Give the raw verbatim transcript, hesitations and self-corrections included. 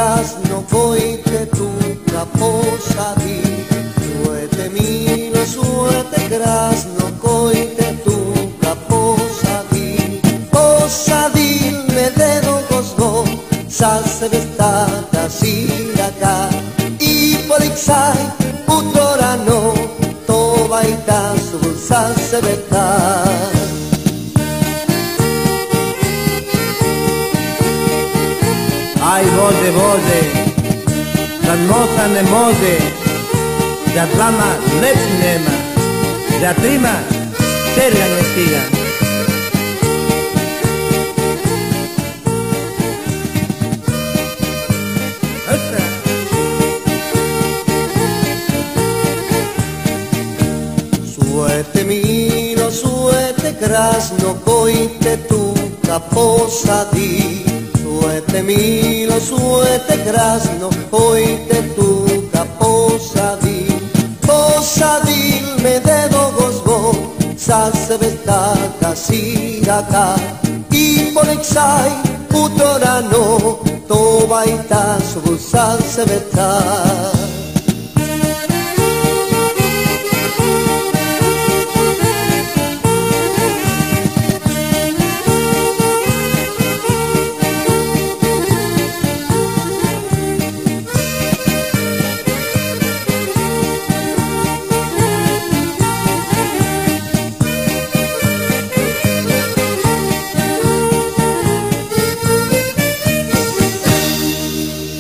κράσνο κόητε του καπόσαδι. Σουέτε μήλο, σουέτε κράσνο κόητε του καπόσαδι. Πόσαδι με δέδο κοσγό, σας ευεστά τα σύρακα. Υπολεξάει που τώρα νο, το βαϊτά σου σας ευεστά. Ai voze voze, kad moca ne može, za dlama lepši nema, za trima terga ne stiga. Suete milo, suete krasno, kojite tu kaposadi. Suete milo, suete krasno, kojite tu kaposadi. Posadi me dedo gozgo, sa sebe taka siraka. I polexaj utorano, to vajta su sa sebe tak.